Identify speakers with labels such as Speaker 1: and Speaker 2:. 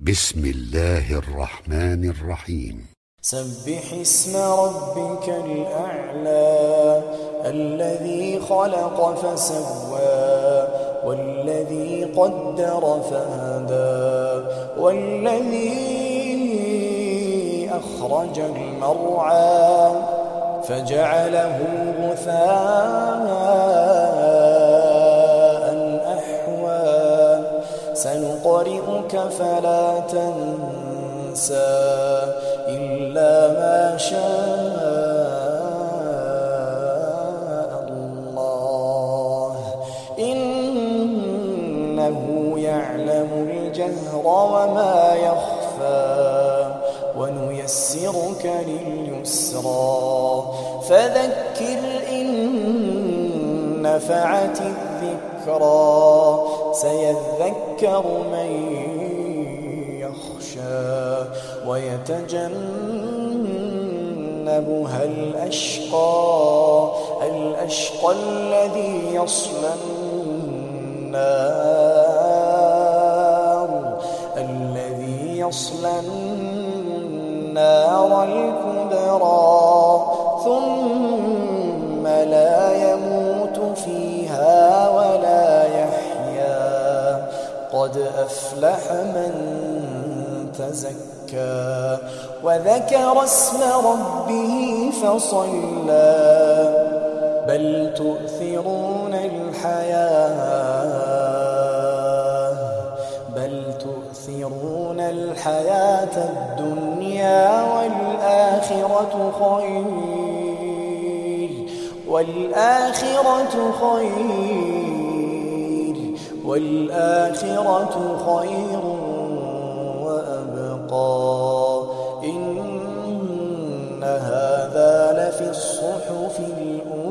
Speaker 1: بسم الله الرحمن الرحيم.
Speaker 2: سبح اسم ربك الأعلى الذي خلق فسوى والذي قدر فهدى والذي أخرج المرعى فجعله غثاء أحوى سنقرئك فلا تنسى إلا ما شاء الله إنه يعلم الجهر وما يخفى ونيسرك لليسرى فذكر إن نفعت الذكرى سيذكر من يخشى ويتجنبها الأشقى الذي يصلى النار الكبرى ثم لا يموت فيها ولا يحيا قد أفلح من تزكى وذكر اسم ربه فصلى بل تؤثرون الحياة الدنيا والآخرة خير وأبقى إن هذا لفي الصحف الأولى.